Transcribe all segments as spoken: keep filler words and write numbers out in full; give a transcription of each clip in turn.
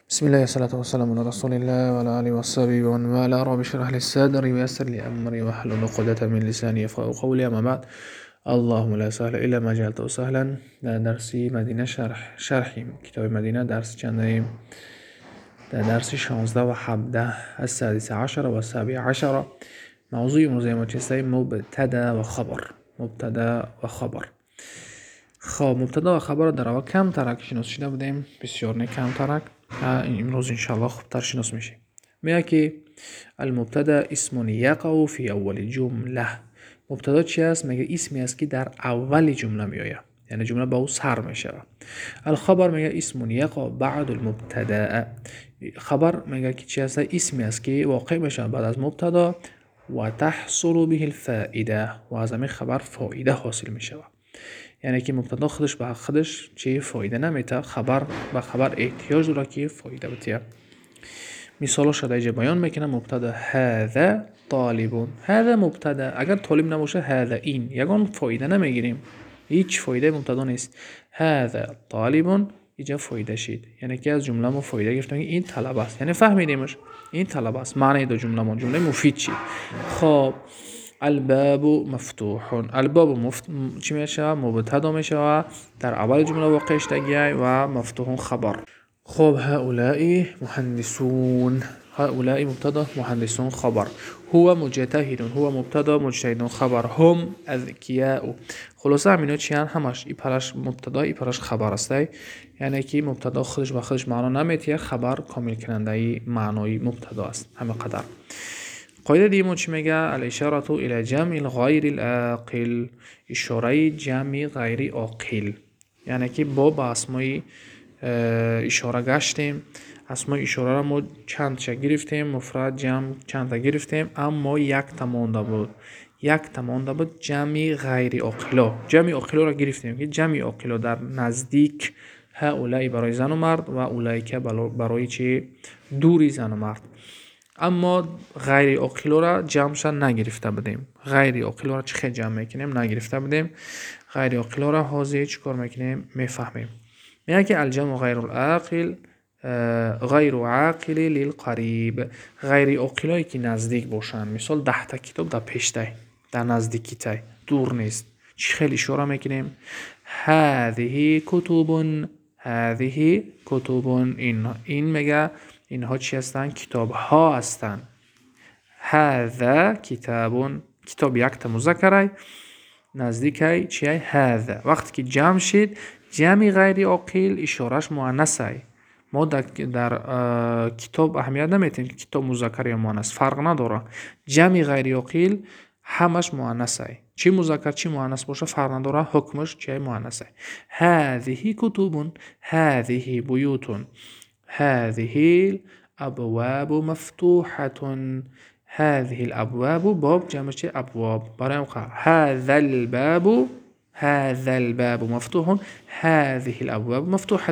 بسم الله والصلاة والسلام على رسول الله وعلى آله وصحبه ومن والاه. رب اشرح لي صدري ويسر لي أمري واحلل عقدة من لساني يفقهوا قولي. أما بعد، اللهم لا سهل إلا ما جعلته سهلا. در درس مدینه شرح شرحیم کتاب مدینه، درس چندیم؟ در درس شانزده و هفده از سادس عشر و سابع عشر. موضوع امروز ما چیست؟ مبتدا و خبر. مبتدا و خبر. خب مبتدا و خبر در اول کم ترک شناس شده بودیم، بسیار نه کم ترک. امروز انشاءالله خوبتر شناس میشه. میگه که المبتدا اسم یقع فی اول جمله. مبتدا چی است؟ میگه اسمی است که در اول جمله میآید، یعنی جمله با او سر میشه. الخبر میگه اسم یقع بعد المبتدا. خبر میگه که چی است؟ اسمی است که واقع میشه بعد از مبتدا و تحصل به الفائده، و از همین خبر فایده حاصل میشه. یعنی که مبتدا خودش به خودش چه فایده نمیده، خبر به خبر احتیاج داره که فایده بده. مثال شده اینجا بیان میکنه. مبتدا هذا طالب. هذا مبتدا، اگر طالب نباشه هذا این، یگان فایده نمیگیریم، هیچ فایده مبتدا نیست. هذا طالب اینجا فایده شید، یعنی که از جمله ما فایده گرفتیم این طلب است، یعنی فهمیدیمش این طلب است. معنی دو جمله ما جمله مفید شید. خب الباب مفتوح. الباب مفت... چی میشه؟ مبتدا میشه در اول جمله واقع شدگی و مفتوح خبر. خب هؤلاء مهندسون. هؤلاء مبتدا، مهندسون خبر. هو مجتهد. هو مبتدا، مجتهدون خبر. هم اذکیاء. خلاصه همینا چی هن؟ همش ای پرش مبتدا ای پرش خبر است، یعنی که مبتدا خودش به خودش معنا نمیتیه، خبر کامل کننده ای معنای مبتدا است. همه قدر. قاعده دیگه چی میگه؟ الاشاره الى جمع غیر العاقل. اشاره جمع غیر عاقل، یعنی که با با اسمای اشاره گشتیم. اسمای اشاره را ما چند تا گرفتیم، مفرد جمع چند تا گرفتیم، اما یک تا مونده بود. یک تا مونده بود جمع غیر عاقلا. جمع عاقلا را گرفتیم که جمع عاقلا در نزدیک هؤلاء برای زن و مرد و اولئک برای چه دوری زن و مرد. اما غیر عاقلا را جمعش نگرفته بودیم. غیر عاقلا را چه جمع میکنیم؟ نگرفته بودیم. غیر عاقلا را حاضر چی کار میکنیم؟ میفهمیم. میگه که الجمع غیر العاقل غیر عاقل للقریب. غیر عاقلایی که نزدیک باشن، مثال ده تا کتاب در پیشته، در نزدیکی تای، دور نیست. چی خیلی اشاره میکنیم؟ هذه کتب. هذه کتب. این این میگه اینها چی هستن؟ کتاب ها هستن. هذا کتاب. کتاب یک تا مذکره، نزدیک چیه؟ هذا. وقتی که جمع شد، جمع غیر عاقل اشارش مؤنثه. ما در, در کتاب اهمیت نمیتیم که کتاب مذکر یا مؤنث، فرق نداره. جمع غیر عاقل همش مؤنثه، چی مذکر چی مؤنث باشه فرق نداره، حکمش چیه؟ مؤنثه. هذه کتب. هذه بیوت. هذه الابواب مفتوحه. هذه الابواب، باب جمع چه؟ ابواب. برای مقام هذا الباب. هذا الباب مفتوح. هذه الابواب مفتوحه.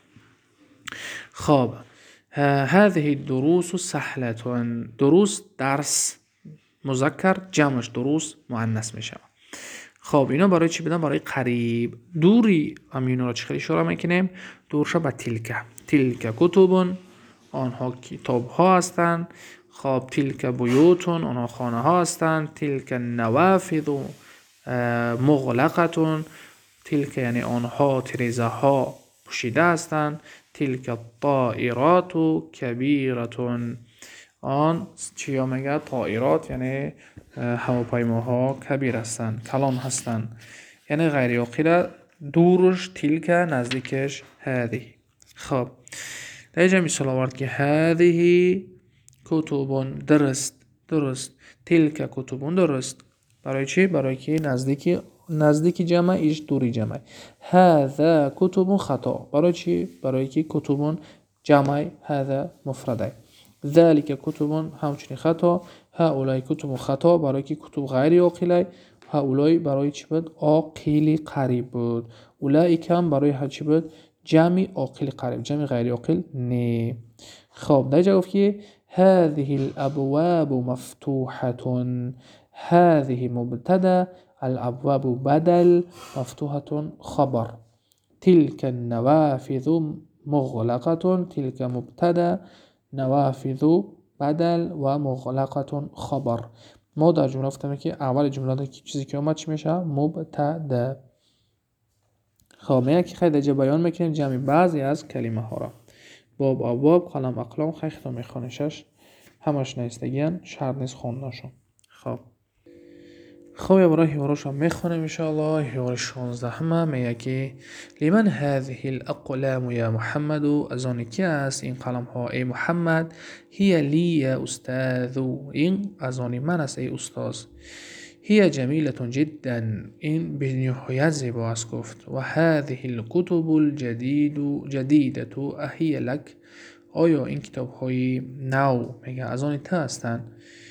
خب هذه الدروس سهله. دروس درس مذکر، جمعش دروس مؤنث میشه. خب اینا برای چی بدن؟ برای قریب. دوری امینا را چه خیلی اشاره میکنیم؟ دورش به تلک. تلک کتب، آنها کتاب ها هستند. خب تلک بیوتون، آنها خانه ها هستند. تلک نوافذ مغلقتون. تلک یعنی آنها تریزه ها پوشیده هستند. تلک الطائرات کبیرتون. آن چی ها میگه؟ طائرات یعنی هواپیماها کبیر هستند، کلان هستند. یعنی غیر عاقل دورش تلک، نزدیکش هذه. خب در اینجا مثال آورد که هذه کتب. درست درست. تلک کتب درست. برای چی؟ برای که نزدیکی نزدیکی جمع ایش دوری جمع. هذا کتب خطا. برای چی؟ برای که کتب جمع، هذا مفرده. ذلك کتب همچنین خطا. هؤلاء کتب خطا، برای که کتب غیر عاقله. هؤلاء برای چی بود؟ عاقل قریب بود. اولئک هم برای چی بود؟ جمع عاقل قریب، جمع غیر عاقل نه. خب در جواب که هذه الابواب مفتوحه. هذه مبتدا، الابواب بدل، مفتوحه خبر. تلك النوافذ مغلقة تلك مبتدا نوافذ بدل و مغلقة خبر. ما در جمله گفتم که اول جمله چیزی که اومد چی میشه؟ مبتدا. خب میگه که خیلی دیگه بیان میکنیم جمع بعضی از کلمه ها را. باب آباب قلم اقلام خیلی تا میخونشش همش نیستگیان شرط نیست خوندنشون. خب خب یا برای هیوارش هم میخونیم انشاءالله. هیوار شانزده همه میگه که لمن هذه الاقلام یا محمد، از آن کی است این قلم ها ای محمد؟ هی لی یا استاذ، این از آن من است ای استاذ. هي جميلة جدا، این به نهایت زیبا است گفت. و هذه الكتب الجدید جدیدة اهی لک، آیا این کتاب های نو میگه از آن تا هستند؟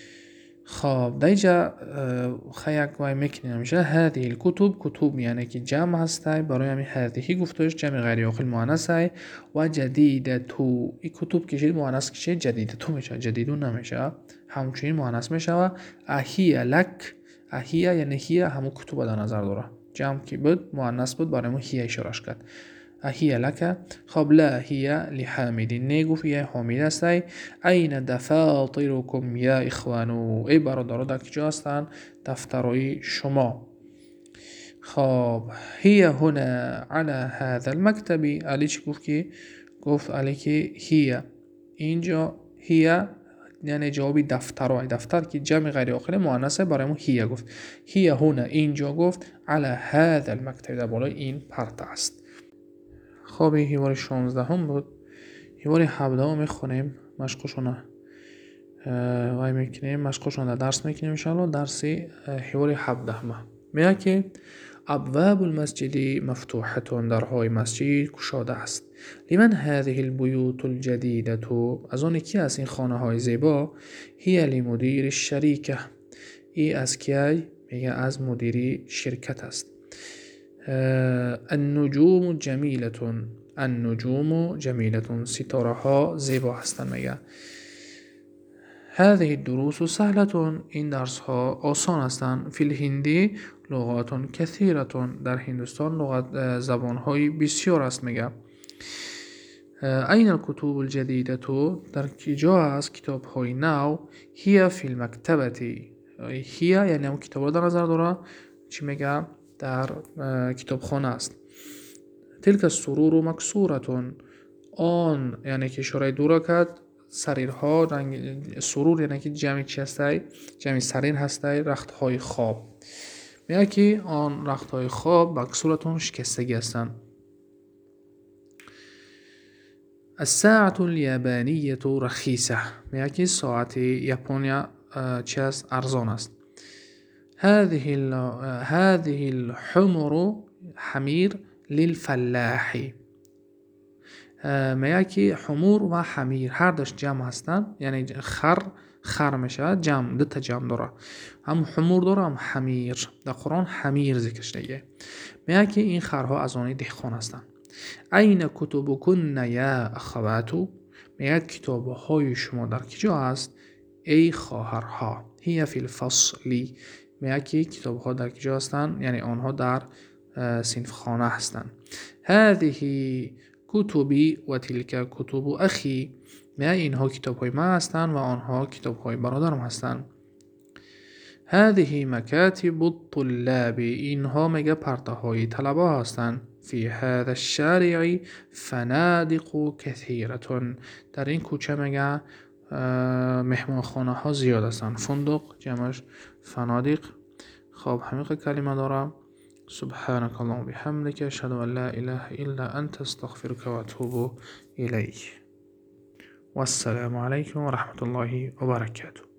خب دیجا خیلی وای میکنیم میشه هذه الكتب، کتب یعنی که جمع هسته برای همین هذه گفتش جمع غیر عاقل مؤنث است. و جدیدة این کتب کشید مؤنث کشید جدیدة میشه، جدیدون نمیشه، همچنین مؤنث میشه. و اهی لک، اهیه یعنی هیه همون کتب در نظر داره، جمع کی بود مؤنث بود برای ما هیه اشارش کرد. اهیه لک. خب لا هیه لحامد، نگفت یه حامد است. این دفاترکم یا اخوانو، ای برادرها در کجا هستن؟ دفترهای شما. خب هیه هنا على هذا المكتب، علی چی گفت که گفت علی که هیه اینجا، هیه یعنی جوابی دفتر، دفتر که جمع غیر عاقل مؤنث برای ما هیه گفت. هیه هنا اینجا گفت علی هذا المكتب در بالای این پرده است. خب این هیوار شانزده هم بود. هیوار هفده هم میخونیم مشقشونه وای میکنیم مشقشونه درس میکنیم انشاءالله. درسی هیوار هفده هم میگه که ابواب المسجد مفتوحه، درهای مسجد گشاده است. لمن هذه البیوت الجدیده، از آن کی است این خانه های زیبا؟ هی لمدیر الشریکه، ای از کی؟ میگه از مدیری شرکت است. النجوم جمیله، النجوم جمیله، ستاره ها زیبا هستند. میگه هذه الدروس سهلة، این درس ها آسان هستند. فی الهندی لغات کثیرة، در هندوستان لغت زبان های بسیار است. میگه این الکتب الجدیده، در کجا است کتاب های نو؟ هی فی المکتبه، هی یعنی هم کتاب در نظر داره چی میگه؟ در کتابخانه است. تلک السرور مکسورة، آن یعنی که اشاره دوره کرد سریرها رنگ سرور یعنی که جمع چی هسته؟ جمع سریر هسته رخت های خواب. میگه که آن رخت های خواب مکسورة شکستگی هستند. الساعة اليابانية رخیصة، میگه که ساعت ژاپنیا چی است؟ ارزان است. هذه ال... هذه الحمر حمیر للفلاح، میگه که حمور و حمیر هر دوش جمع هستن، یعنی خر خر میشه جمع، دو تا جمع داره، هم حمور داره هم حمیر. در قرآن حمیر ذکر شده. میگه که این خرها از آن دهقان هستن. این کتبکن یا اخواتو، میگه کتاب های شما در کجا است ای خواهرها؟ هی فی الفصلی، میگه که کتاب ها در کجا هستن؟ یعنی آنها در صنف خانه هستن. هذه کتبی و تلک کتب اخی، میگه اینها کتاب های من هستن و آنها کتاب های برادرم هستن. هذه مکاتب الطلاب، اینها میگه پرده های طلبه هستن. فی هذا الشارع فنادق کثیرة، در این کوچه میگه مهمانخانه ها زیاد هستن. فندق جمعش فنادق. خب همین کلمه دارم. سبحانك اللهم وبحمدك اشهد ان لا اله الا انت استغفرك واتوب الیک. والسلام علیکم و رحمت الله و برکاته.